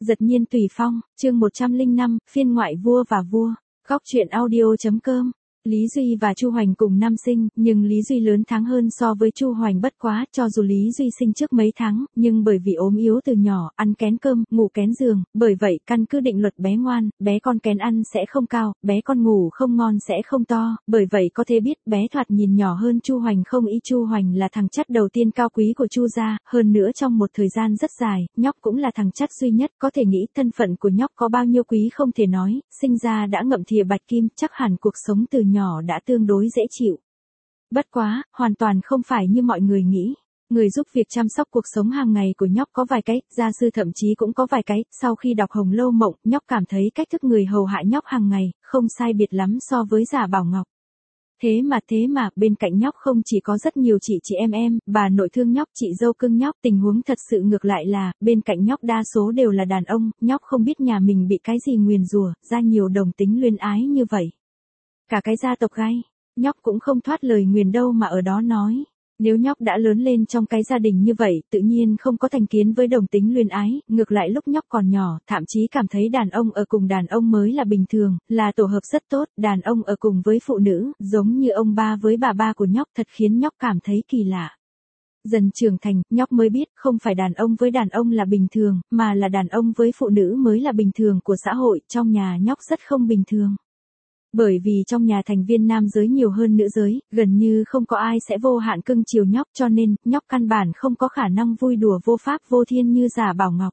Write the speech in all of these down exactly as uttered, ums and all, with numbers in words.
Giật nhiên tùy phong, chương một trăm lẻ năm, phiên ngoại vua và vua. Góc truyện audio.com. Lý Duy và Chu Hoành cùng năm sinh, nhưng Lý Duy lớn tháng hơn so với Chu Hoành bất quá, cho dù Lý Duy sinh trước mấy tháng, nhưng bởi vì ốm yếu từ nhỏ, ăn kén cơm, ngủ kén giường, bởi vậy căn cứ định luật bé ngoan, bé con kén ăn sẽ không cao, bé con ngủ không ngon sẽ không to, bởi vậy có thể biết bé thoạt nhìn nhỏ hơn Chu Hoành không ý. Chu Hoành là thằng chắt đầu tiên cao quý của Chu gia, hơn nữa trong một thời gian rất dài, nhóc cũng là thằng chắt duy nhất, có thể nghĩ thân phận của nhóc có bao nhiêu quý không thể nói, sinh ra đã ngậm thìa bạch kim, chắc hẳn cuộc sống từ nhỏ đã tương đối dễ chịu. Bất quá, hoàn toàn không phải như mọi người nghĩ. Người giúp việc chăm sóc cuộc sống hàng ngày của nhóc có vài cái, gia sư thậm chí cũng có vài cái, sau khi đọc Hồng Lâu Mộng, nhóc cảm thấy cách thức người hầu hạ nhóc hàng ngày, không sai biệt lắm so với Giả Bảo Ngọc. Thế mà thế mà, bên cạnh nhóc không chỉ có rất nhiều chị chị em em, bà nội thương nhóc, chị dâu cưng nhóc, tình huống thật sự ngược lại là, bên cạnh nhóc đa số đều là đàn ông, nhóc không biết nhà mình bị cái gì nguyền rủa, ra nhiều đồng tính luyến ái như vậy. Cả cái gia tộc gai, nhóc cũng không thoát lời nguyền đâu mà ở đó nói. Nếu nhóc đã lớn lên trong cái gia đình như vậy, tự nhiên không có thành kiến với đồng tính luyến ái, ngược lại lúc nhóc còn nhỏ, thậm chí cảm thấy đàn ông ở cùng đàn ông mới là bình thường, là tổ hợp rất tốt, đàn ông ở cùng với phụ nữ, giống như ông ba với bà ba của nhóc thật khiến nhóc cảm thấy kỳ lạ. Dần trưởng thành, nhóc mới biết không phải đàn ông với đàn ông là bình thường, mà là đàn ông với phụ nữ mới là bình thường của xã hội, trong nhà nhóc rất không bình thường. Bởi vì trong nhà thành viên nam giới nhiều hơn nữ giới, gần như không có ai sẽ vô hạn cưng chiều nhóc cho nên, nhóc căn bản không có khả năng vui đùa vô pháp vô thiên như Giả Bảo Ngọc.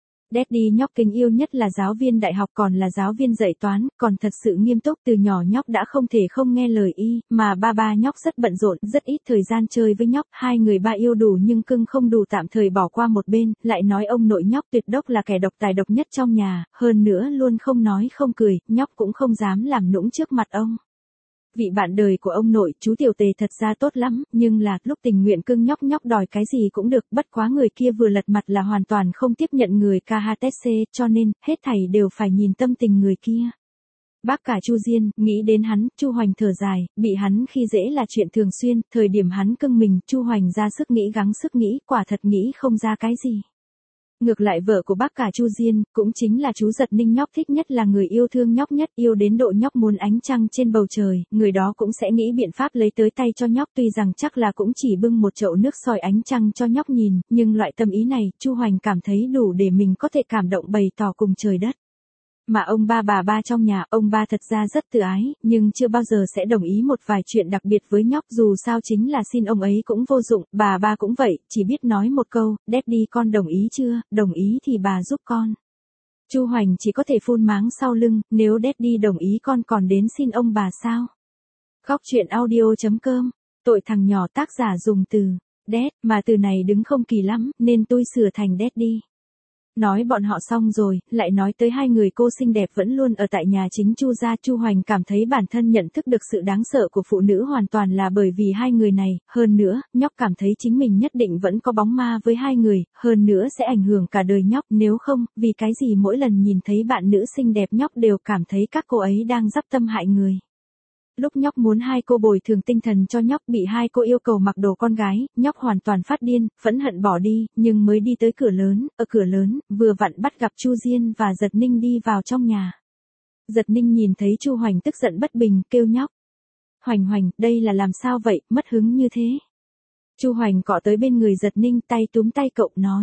Daddy nhóc kính yêu nhất là giáo viên đại học còn là giáo viên dạy toán, còn thật sự nghiêm túc từ nhỏ nhóc đã không thể không nghe lời y, mà ba ba nhóc rất bận rộn, rất ít thời gian chơi với nhóc, hai người ba yêu đủ nhưng cưng không đủ tạm thời bỏ qua một bên, lại nói ông nội nhóc tuyệt đốc là kẻ độc tài độc nhất trong nhà, hơn nữa luôn không nói không cười, nhóc cũng không dám làm nũng trước mặt ông. Vị bạn đời của ông nội, chú Tiểu Tề thật ra tốt lắm, nhưng là, lúc tình nguyện cưng nhóc nhóc đòi cái gì cũng được, bất quá người kia vừa lật mặt là hoàn toàn không tiếp nhận người ca hát xê, cho nên, hết thảy đều phải nhìn tâm tình người kia. Bác cả Chu Diên, nghĩ đến hắn, Chu Hoành thở dài, bị hắn khi dễ là chuyện thường xuyên, thời điểm hắn cưng mình, Chu Hoành ra sức nghĩ gắng sức nghĩ, quả thật nghĩ không ra cái gì. Ngược lại vợ của bác cả Chu Diên, cũng chính là chú Giật Ninh nhóc thích nhất là người yêu thương nhóc nhất, yêu đến độ nhóc muốn ánh trăng trên bầu trời, người đó cũng sẽ nghĩ biện pháp lấy tới tay cho nhóc, tuy rằng chắc là cũng chỉ bưng một chậu nước soi ánh trăng cho nhóc nhìn, nhưng loại tâm ý này, Chu Hoành cảm thấy đủ để mình có thể cảm động bày tỏ cùng trời đất. Mà ông ba bà ba trong nhà, ông ba thật ra rất tự ái, nhưng chưa bao giờ sẽ đồng ý một vài chuyện đặc biệt với nhóc, dù sao chính là xin ông ấy cũng vô dụng, bà ba cũng vậy, chỉ biết nói một câu, Daddy con đồng ý chưa, đồng ý thì bà giúp con. Chu Hoành chỉ có thể phun máng sau lưng, nếu Daddy đồng ý con còn đến xin ông bà sao. Góc truyện audio.com, tội thằng nhỏ tác giả dùng từ, Dad, mà từ này đứng không kỳ lắm, nên tôi sửa thành Daddy. Nói bọn họ xong rồi, lại nói tới hai người cô xinh đẹp vẫn luôn ở tại nhà chính Chu gia. Chu Hoành cảm thấy bản thân nhận thức được sự đáng sợ của phụ nữ hoàn toàn là bởi vì hai người này, hơn nữa, nhóc cảm thấy chính mình nhất định vẫn có bóng ma với hai người, hơn nữa sẽ ảnh hưởng cả đời nhóc, nếu không, vì cái gì mỗi lần nhìn thấy bạn nữ xinh đẹp nhóc đều cảm thấy các cô ấy đang dắp tâm hại người. Lúc nhóc muốn hai cô bồi thường tinh thần cho nhóc bị hai cô yêu cầu mặc đồ con gái, nhóc hoàn toàn phát điên, phẫn hận bỏ đi, nhưng mới đi tới cửa lớn, ở cửa lớn, vừa vặn bắt gặp Chu Diên và Giật Ninh đi vào trong nhà. Giật Ninh nhìn thấy Chu Hoành tức giận bất bình, kêu nhóc. Hoành Hoành, đây là làm sao vậy, mất hứng như thế. Chu Hoành cọ tới bên người Giật Ninh, tay túm tay cậu, nói.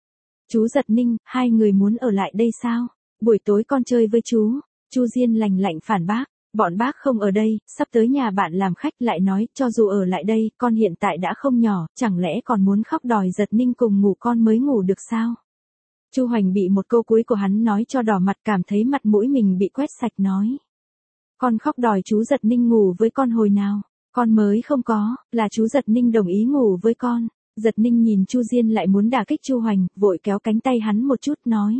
Chú Giật Ninh, hai người muốn ở lại đây sao? Buổi tối con chơi với chú. Chu Diên lành lạnh phản bác. Bọn bác không ở đây, sắp tới nhà bạn làm khách, lại nói, cho dù ở lại đây, con hiện tại đã không nhỏ, chẳng lẽ còn muốn khóc đòi Giật Ninh cùng ngủ con mới ngủ được sao? Chu Hoành bị một câu cuối của hắn nói cho đỏ mặt, cảm thấy mặt mũi mình bị quét sạch, nói. Con khóc đòi chú Giật Ninh ngủ với con hồi nào? Con mới không có, là chú Giật Ninh đồng ý ngủ với con. Giật Ninh nhìn Chu Diên lại muốn đả kích Chu Hoành, vội kéo cánh tay hắn một chút, nói.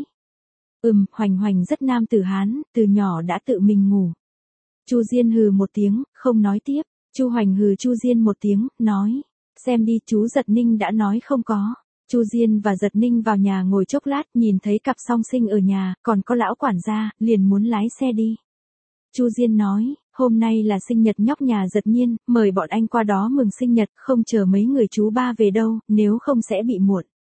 Ừm, Hoành Hoành rất nam tử Hán, từ nhỏ đã tự mình ngủ. Chu Diên hừ một tiếng, không nói tiếp. Chu Hoành hừ Chu Diên một tiếng, nói. Xem đi, chú Giật Ninh đã nói không có. Chu Diên và Giật Ninh vào nhà ngồi chốc lát, nhìn thấy cặp song sinh ở nhà, còn có lão quản gia, liền muốn lái xe đi. Chu Diên nói, hôm nay là sinh nhật nhóc nhà Giật Nhiên, mời bọn anh qua đó mừng sinh nhật, không chờ mấy người chú ba về đâu, nếu không sẽ bị muộn.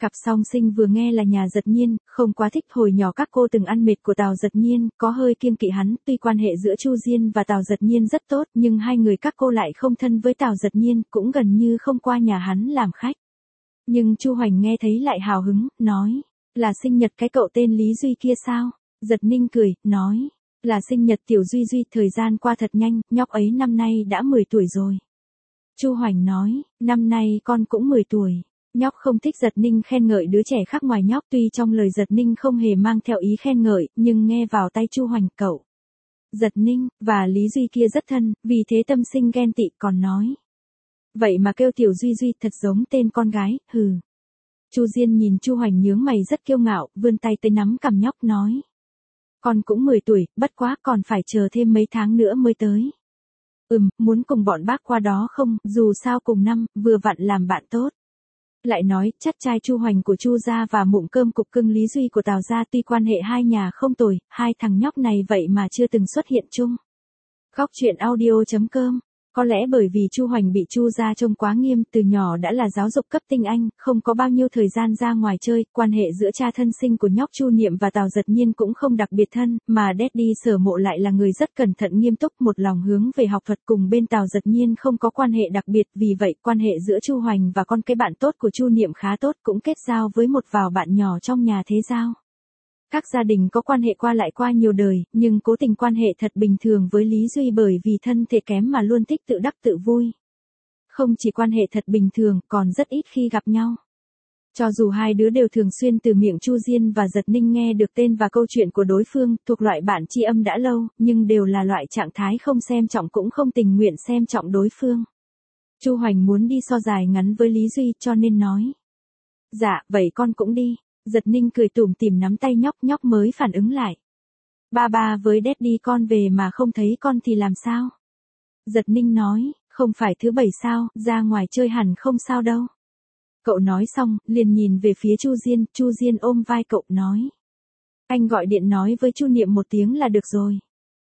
Cặp song sinh vừa nghe là nhà Dật Nhiên, không quá thích hồi nhỏ các cô từng ăn mệt của Tào Dật Nhiên, có hơi kiêng kỵ hắn, tuy quan hệ giữa Chu Diên và Tào Dật Nhiên rất tốt, nhưng hai người các cô lại không thân với Tào Dật Nhiên, cũng gần như không qua nhà hắn làm khách. Nhưng Chu Hoành nghe thấy lại hào hứng, nói, là sinh nhật cái cậu tên Lý Duy kia sao? Dật Ninh cười, nói, là sinh nhật tiểu Duy Duy, thời gian qua thật nhanh, nhóc ấy năm nay đã mười tuổi rồi. Chu Hoành nói, năm nay con cũng mười tuổi. Nhóc không thích Dật Ninh khen ngợi đứa trẻ khác ngoài nhóc, tuy trong lời Dật Ninh không hề mang theo ý khen ngợi, nhưng nghe vào tay Chu Hoành cậu. Dật Ninh, và Lý Duy kia rất thân, vì thế tâm sinh ghen tị, còn nói. Vậy mà kêu tiểu Duy Duy thật giống tên con gái, hừ. Chu Diên nhìn Chu Hoành nhướng mày rất kiêu ngạo, vươn tay tới nắm cằm nhóc nói. Con cũng mười tuổi, bất quá còn phải chờ thêm mấy tháng nữa mới tới. Ừm, muốn cùng bọn bác qua đó không, dù sao cùng năm, vừa vặn làm bạn tốt. Lại nói, chắt trai Chu Hoành của Chu gia và mụn cơm cục cưng Lý Duy của Tào gia, tuy quan hệ hai nhà không tồi, hai thằng nhóc này vậy mà chưa từng xuất hiện chung. Góc truyện audio chấm com. Có lẽ bởi vì Chu Hoành bị Chu gia trông quá nghiêm, từ nhỏ đã là giáo dục cấp tinh anh, không có bao nhiêu thời gian ra ngoài chơi, quan hệ giữa cha thân sinh của nhóc Chu Niệm và Tào Dật Nhiên cũng không đặc biệt thân, mà Daddy Sở Mộ lại là người rất cẩn thận nghiêm túc, một lòng hướng về học thuật, cùng bên Tào Dật Nhiên không có quan hệ đặc biệt, vì vậy quan hệ giữa Chu Hoành và con cái bạn tốt của Chu Niệm khá tốt, cũng kết giao với một vài bạn nhỏ trong nhà thế giao. Các gia đình có quan hệ qua lại qua nhiều đời, nhưng cố tình quan hệ thật bình thường với Lý Duy bởi vì thân thể kém mà luôn thích tự đắc tự vui. Không chỉ quan hệ thật bình thường, còn rất ít khi gặp nhau. Cho dù hai đứa đều thường xuyên từ miệng Chu Diên và Dật Ninh nghe được tên và câu chuyện của đối phương, thuộc loại bạn tri âm đã lâu, nhưng đều là loại trạng thái không xem trọng cũng không tình nguyện xem trọng đối phương. Chu Hoành muốn đi so dài ngắn với Lý Duy cho nên nói. Dạ, vậy con cũng đi. Dật Ninh cười tủm tỉm nắm tay nhóc, nhóc mới phản ứng lại. Ba ba với Daddy con về mà không thấy con thì làm sao? Dật Ninh nói, không phải thứ bảy sao, ra ngoài chơi hẳn không sao đâu. Cậu nói xong, liền nhìn về phía Chu Diên, Chu Diên ôm vai cậu nói. Anh gọi điện nói với Chu Niệm một tiếng là được rồi.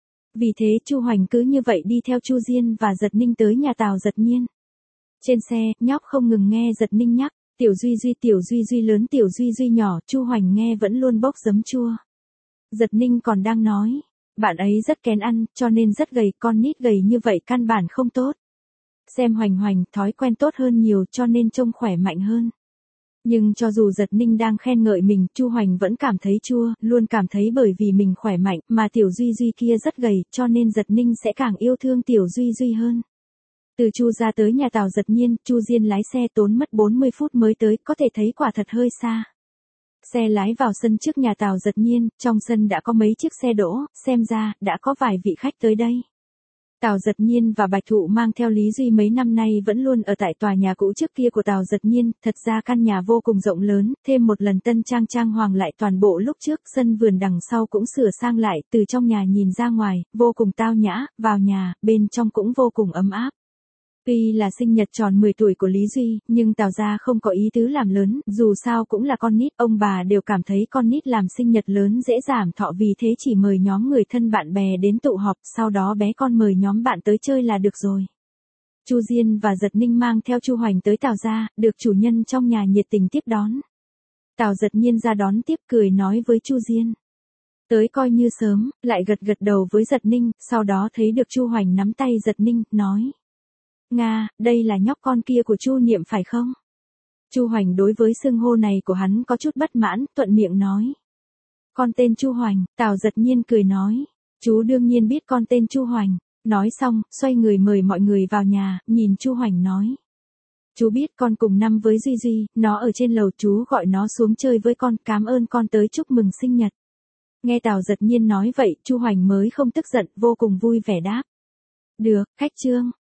Vì thế Chu Hoành cứ như vậy đi theo Chu Diên và Dật Ninh tới nhà Tào Dật Nhiên. Trên xe, nhóc không ngừng nghe Dật Ninh nhắc. Tiểu Duy Duy, tiểu Duy Duy lớn, tiểu Duy Duy nhỏ, Chu Hoành nghe vẫn luôn bốc giấm chua. Dật Ninh còn đang nói, bạn ấy rất kén ăn, cho nên rất gầy, con nít gầy như vậy căn bản không tốt. Xem Hoành Hoành, thói quen tốt hơn nhiều cho nên trông khỏe mạnh hơn. Nhưng cho dù Dật Ninh đang khen ngợi mình, Chu Hoành vẫn cảm thấy chua, luôn cảm thấy bởi vì mình khỏe mạnh, mà tiểu Duy Duy kia rất gầy, cho nên Dật Ninh sẽ càng yêu thương tiểu Duy Duy hơn. Từ Chu ra tới nhà Tào Dật Nhiên, Chu Diên lái xe tốn mất bốn mươi phút mới tới, có thể thấy quả thật hơi xa. Xe lái vào sân trước nhà Tào Dật Nhiên, trong sân đã có mấy chiếc xe đỗ, xem ra, đã có vài vị khách tới đây. Tào Dật Nhiên và Bạch Thụ mang theo Lý Duy mấy năm nay vẫn luôn ở tại tòa nhà cũ trước kia của Tào Dật Nhiên, thật ra căn nhà vô cùng rộng lớn, thêm một lần tân trang trang hoàng lại toàn bộ lúc trước, sân vườn đằng sau cũng sửa sang lại, từ trong nhà nhìn ra ngoài, vô cùng tao nhã, vào nhà, bên trong cũng vô cùng ấm áp. Tuy là sinh nhật tròn mười tuổi của Lý Duy, nhưng Tào gia không có ý tứ làm lớn, dù sao cũng là con nít, ông bà đều cảm thấy con nít làm sinh nhật lớn dễ giảm thọ, vì thế chỉ mời nhóm người thân bạn bè đến tụ họp, sau đó bé con mời nhóm bạn tới chơi là được rồi. Chu Diên và Dật Ninh mang theo Chu Hoành tới Tào gia, được chủ nhân trong nhà nhiệt tình tiếp đón. Tào Dật Nhiên ra đón tiếp, cười nói với Chu Diên. Tới coi như sớm, lại gật gật đầu với Dật Ninh, sau đó thấy được Chu Hoành nắm tay Dật Ninh, nói. Nga, đây là nhóc con kia của Chu Niệm phải không? Chu Hoành đối với xưng hô này của hắn có chút bất mãn, thuận miệng nói. Con tên Chu Hoành, Tào Dật Nhiên cười nói. Chú đương nhiên biết con tên Chu Hoành. Nói xong, xoay người mời mọi người vào nhà, nhìn Chu Hoành nói. Chú biết con cùng năm với Duy Duy, nó ở trên lầu, chú gọi nó xuống chơi với con, cảm ơn con tới chúc mừng sinh nhật. Nghe Tào Dật Nhiên nói vậy, Chu Hoành mới không tức giận, vô cùng vui vẻ đáp. Được, khách trương.